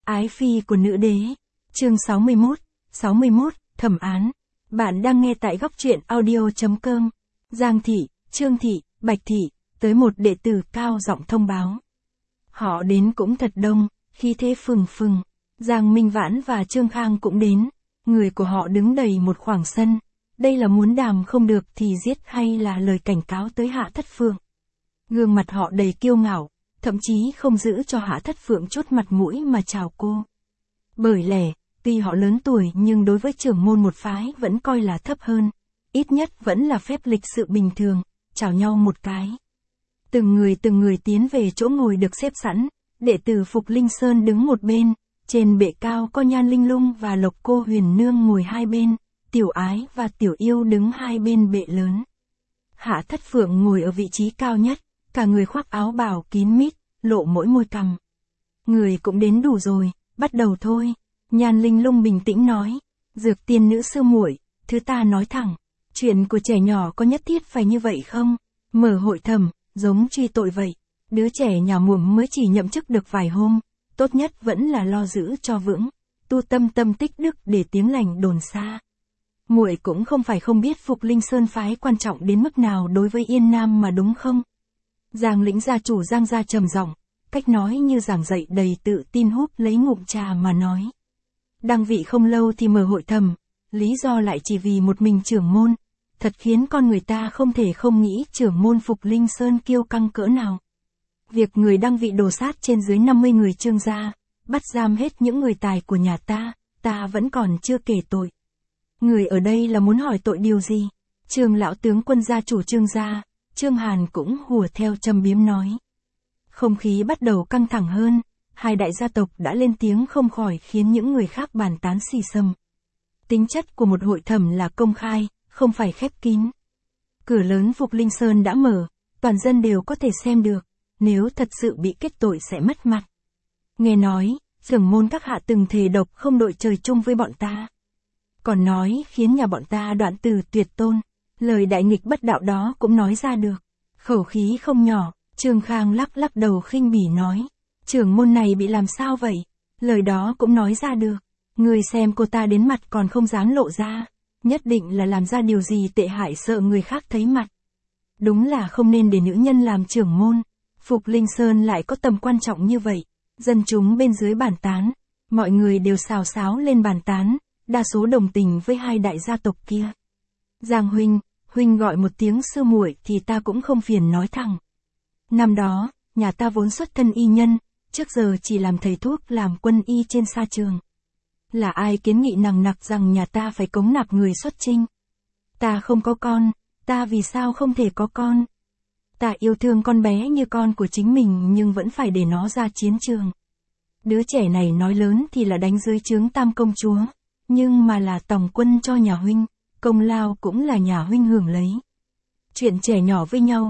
Ái phi của nữ đế. Chương 61, thẩm án. Bạn đang nghe tại góc truyện audio.com. Giang thị, Trương thị, Bạch thị, tới một đệ tử cao giọng thông báo. Họ đến cũng thật đông, khí thế phừng phừng. Giang Minh Vãn và Trương Khang cũng đến. Người của họ đứng đầy một khoảng sân. Đây là muốn đàm không được thì giết hay là lời cảnh cáo tới Hạ Thất Phượng. Gương mặt họ đầy kiêu ngạo, thậm chí không giữ cho Hạ Thất Phượng chút mặt mũi mà chào cô. Bởi lẽ, tuy họ lớn tuổi nhưng đối với trưởng môn một phái vẫn coi là thấp hơn. Ít nhất vẫn là phép lịch sự bình thường, chào nhau một cái. Từng người tiến về chỗ ngồi được xếp sẵn, đệ tử Phục Linh Sơn đứng một bên, trên bệ cao có Nhan Linh Lung và Lộc Cô Huyền Nương ngồi hai bên, Tiểu Ái và Tiểu Yêu đứng hai bên bệ lớn. Hạ Thất Phượng ngồi ở vị trí cao nhất, cả người khoác áo bào kín mít, lộ mỗi môi cằm. Người cũng đến đủ rồi, bắt đầu thôi. Nhan Linh Lung bình tĩnh nói, Dược Tiên nữ sư muội, thứ ta nói thẳng, chuyện của trẻ nhỏ có nhất thiết phải như vậy không? Mở hội thẩm, giống truy tội vậy. Đứa trẻ nhà muộn mới chỉ nhậm chức được vài hôm, tốt nhất vẫn là lo giữ cho vững, tu tâm tích đức để tiếng lành đồn xa. Muội cũng không phải không biết Phục Linh Sơn phái quan trọng đến mức nào đối với Yên Nam mà đúng không? Giang lĩnh gia chủ Giang gia trầm giọng, cách nói như giảng dạy đầy tự tin hút lấy ngụm trà mà nói. Đăng vị không lâu thì mở hội thẩm, lý do lại chỉ vì một mình trưởng môn, thật khiến con người ta không thể không nghĩ trưởng môn Phục Linh Sơn kiêu căng cỡ nào. Việc người đăng vị đổ sát trên dưới 50 người Trương gia, bắt giam hết những người tài của nhà ta vẫn còn chưa kể tội. Người ở đây là muốn hỏi tội điều gì? Trương lão tướng quân gia chủ Trương gia, Trương Hàn cũng hùa theo châm biếm nói. Không khí bắt đầu căng thẳng hơn, hai đại gia tộc đã lên tiếng không khỏi khiến những người khác bàn tán xì xầm. Tính chất của một hội thẩm là công khai, không phải khép kín. Cửa lớn Phục Linh Sơn đã mở, toàn dân đều có thể xem được, nếu thật sự bị kết tội sẽ mất mặt. Nghe nói, trưởng môn các hạ từng thề độc không đội trời chung với bọn ta. Còn nói khiến nhà bọn ta đoạn từ tuyệt tôn, lời đại nghịch bất đạo đó cũng nói ra được. Khẩu khí không nhỏ, Trương Khang lắc đầu khinh bỉ nói. Trưởng môn này bị làm sao vậy? Lời đó cũng nói ra được. Người xem cô ta đến mặt còn không dám lộ ra. Nhất định là làm ra điều gì tệ hại sợ người khác thấy mặt. Đúng là không nên để nữ nhân làm trưởng môn. Phục Linh Sơn lại có tầm quan trọng như vậy. Dân chúng bên dưới bàn tán. Mọi người đều xào xáo lên bàn tán. Đa số đồng tình với hai đại gia tộc kia. Giang huynh gọi một tiếng sư muội thì ta cũng không phiền nói thẳng. Năm đó, nhà ta vốn xuất thân y nhân, trước giờ chỉ làm thầy thuốc làm quân y trên sa trường. Là ai kiến nghị nằng nặc rằng nhà ta phải cống nạp người xuất chinh? Ta không có con, ta vì sao không thể có con? Ta yêu thương con bé như con của chính mình nhưng vẫn phải để nó ra chiến trường. Đứa trẻ này nói lớn thì là đánh dưới trướng Tam công chúa, nhưng mà là tòng quân cho nhà huynh, công lao cũng là nhà huynh hưởng lấy. Chuyện trẻ nhỏ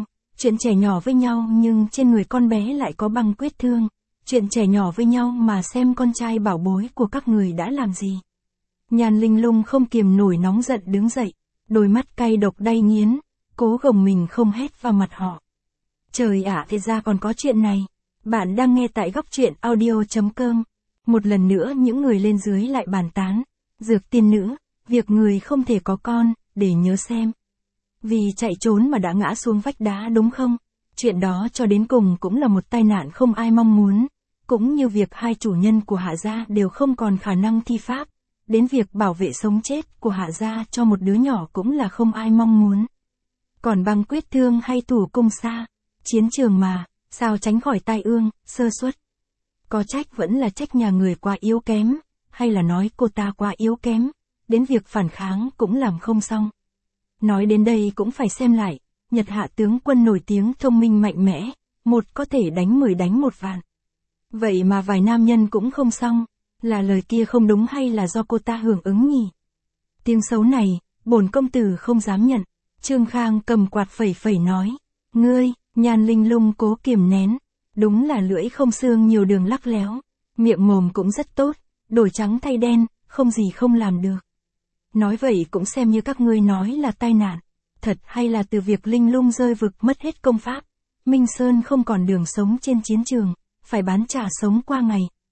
với nhau nhưng trên người con bé lại có băng quyết thương. Chuyện trẻ nhỏ với nhau mà xem con trai bảo bối của các người đã làm gì. Nhan Linh Lung không kiềm nổi nóng giận đứng dậy, đôi mắt cay độc đay nghiến, cố gồng mình không hét vào mặt họ. Trời ạ, thì ra còn có chuyện này. Bạn đang nghe tại góc truyện audio.com. Một lần nữa những người lên dưới lại bàn tán. Dược tiên nữ, việc người không thể có con, để nhớ xem. Vì chạy trốn mà đã ngã xuống vách đá đúng không? Chuyện đó cho đến cùng cũng là một tai nạn không ai mong muốn. Cũng như việc hai chủ nhân của Hạ gia đều không còn khả năng thi pháp. Đến việc bảo vệ sống chết của Hạ gia cho một đứa nhỏ cũng là không ai mong muốn. Còn băng quyết thương hay thủ cung xa, chiến trường mà, sao tránh khỏi tai ương, sơ suất. Có trách vẫn là trách nhà người quá yếu kém, hay là nói cô ta quá yếu kém, đến việc phản kháng cũng làm không xong. Nói đến đây cũng phải xem lại, Nhật Hạ tướng quân nổi tiếng thông minh mạnh mẽ, một có thể đánh 10 đánh 1 vạn. Vậy mà vài nam nhân cũng không xong, là lời kia không đúng hay là do cô ta hưởng ứng nhỉ? Tiếng xấu này, bổn công tử không dám nhận. Trương Khang cầm quạt phẩy nói, ngươi, Nhan Linh Lung cố kiềm nén, đúng là lưỡi không xương nhiều đường lắc léo, miệng mồm cũng rất tốt, đổi trắng thay đen, không gì không làm được. Nói vậy cũng xem như các ngươi nói là tai nạn, thật hay là từ việc Linh Lung rơi vực mất hết công pháp, Minh Sơn không còn đường sống trên chiến trường, phải bán trả sống qua ngày,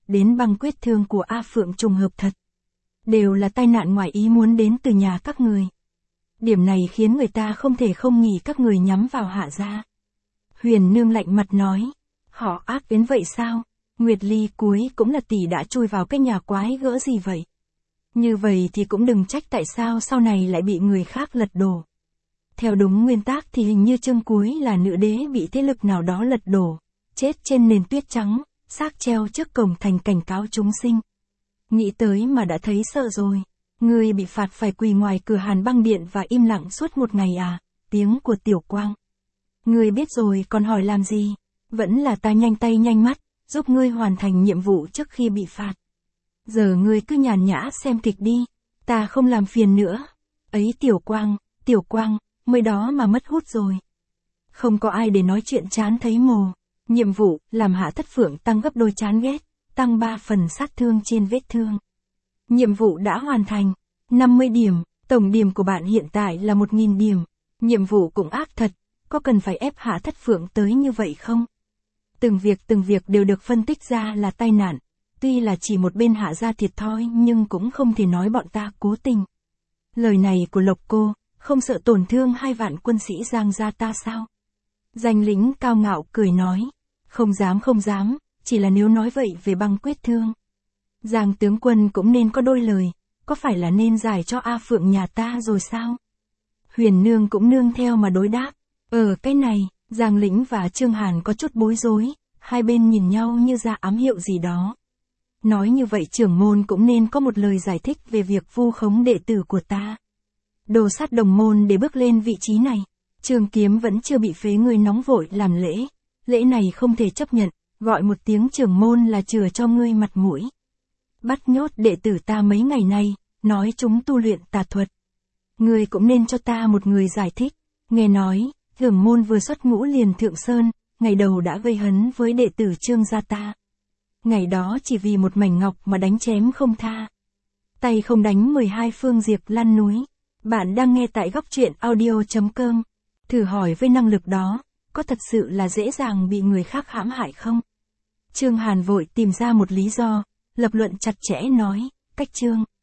đến băng quyết thương của A Phượng trùng hợp thật. Đều là tai nạn ngoại ý muốn đến từ nhà các người. Điểm này khiến người ta không thể không nghĩ các người nhắm vào Hạ gia. Huyền Nương lạnh mặt nói. Họ ác đến vậy sao? Nguyệt Ly cuối cũng là tỷ đã chui vào cái nhà quái gỡ gì vậy? Như vậy thì cũng đừng trách tại sao sau này lại bị người khác lật đổ. Theo đúng nguyên tắc thì hình như chương cuối là nữ đế bị thế lực nào đó lật đổ, chết trên nền tuyết trắng, xác treo trước cổng thành cảnh cáo chúng sinh. Nghĩ tới mà đã thấy sợ rồi. Ngươi bị phạt phải quỳ ngoài cửa Hàn Băng Điện và im lặng suốt một ngày à? Tiếng của Tiểu Quang. Ngươi biết rồi còn hỏi làm gì? Vẫn là ta nhanh tay nhanh mắt, giúp ngươi hoàn thành nhiệm vụ trước khi bị phạt. Giờ ngươi cứ nhàn nhã xem kịch đi, ta không làm phiền nữa. Ấy Tiểu Quang, mới đó mà mất hút rồi. Không có ai để nói chuyện chán thấy mồ. Nhiệm vụ, làm Hạ Thất Phượng tăng gấp đôi chán ghét, tăng 3 phần sát thương trên vết thương. Nhiệm vụ đã hoàn thành, 50 điểm, tổng điểm của bạn hiện tại là 1000 điểm. Nhiệm vụ cũng ác thật, có cần phải ép Hạ Thất Phượng tới như vậy không? Từng việc đều được phân tích ra là tai nạn, tuy là chỉ một bên Hạ gia thiệt thòi nhưng cũng không thể nói bọn ta cố tình. Lời này của Lộc cô, không sợ tổn thương 2 vạn quân sĩ Giang gia ta sao? Danh lính cao ngạo cười nói, không dám, chỉ là nếu nói vậy về băng quyết thương. Giang tướng quân cũng nên có đôi lời, có phải là nên giải cho A Phượng nhà ta rồi sao? Huyền Nương cũng nương theo mà đối đáp, cái này, Giang Lĩnh và Trương Hàn có chút bối rối, hai bên nhìn nhau như ra ám hiệu gì đó. Nói như vậy trưởng môn cũng nên có một lời giải thích về việc vu khống đệ tử của ta. Đồ sát đồng môn để bước lên vị trí này. Trường Kiếm vẫn chưa bị phế, người nóng vội làm lễ. Lễ này không thể chấp nhận, gọi một tiếng trưởng môn là chừa cho ngươi mặt mũi. Bắt nhốt đệ tử ta mấy ngày nay, nói chúng tu luyện tà thuật. Ngươi cũng nên cho ta một người giải thích. Nghe nói, trưởng môn vừa xuất ngũ liền Thượng Sơn, ngày đầu đã gây hấn với đệ tử Trương gia ta. Ngày đó chỉ vì một mảnh ngọc mà đánh chém không tha. Tay không đánh 12 phương diệp lăn núi. Bạn đang nghe tại góc truyện audio.com. Thử hỏi với năng lực đó, có thật sự là dễ dàng bị người khác hãm hại không? Trương Hàn vội tìm ra một lý do, lập luận chặt chẽ nói, cách Trương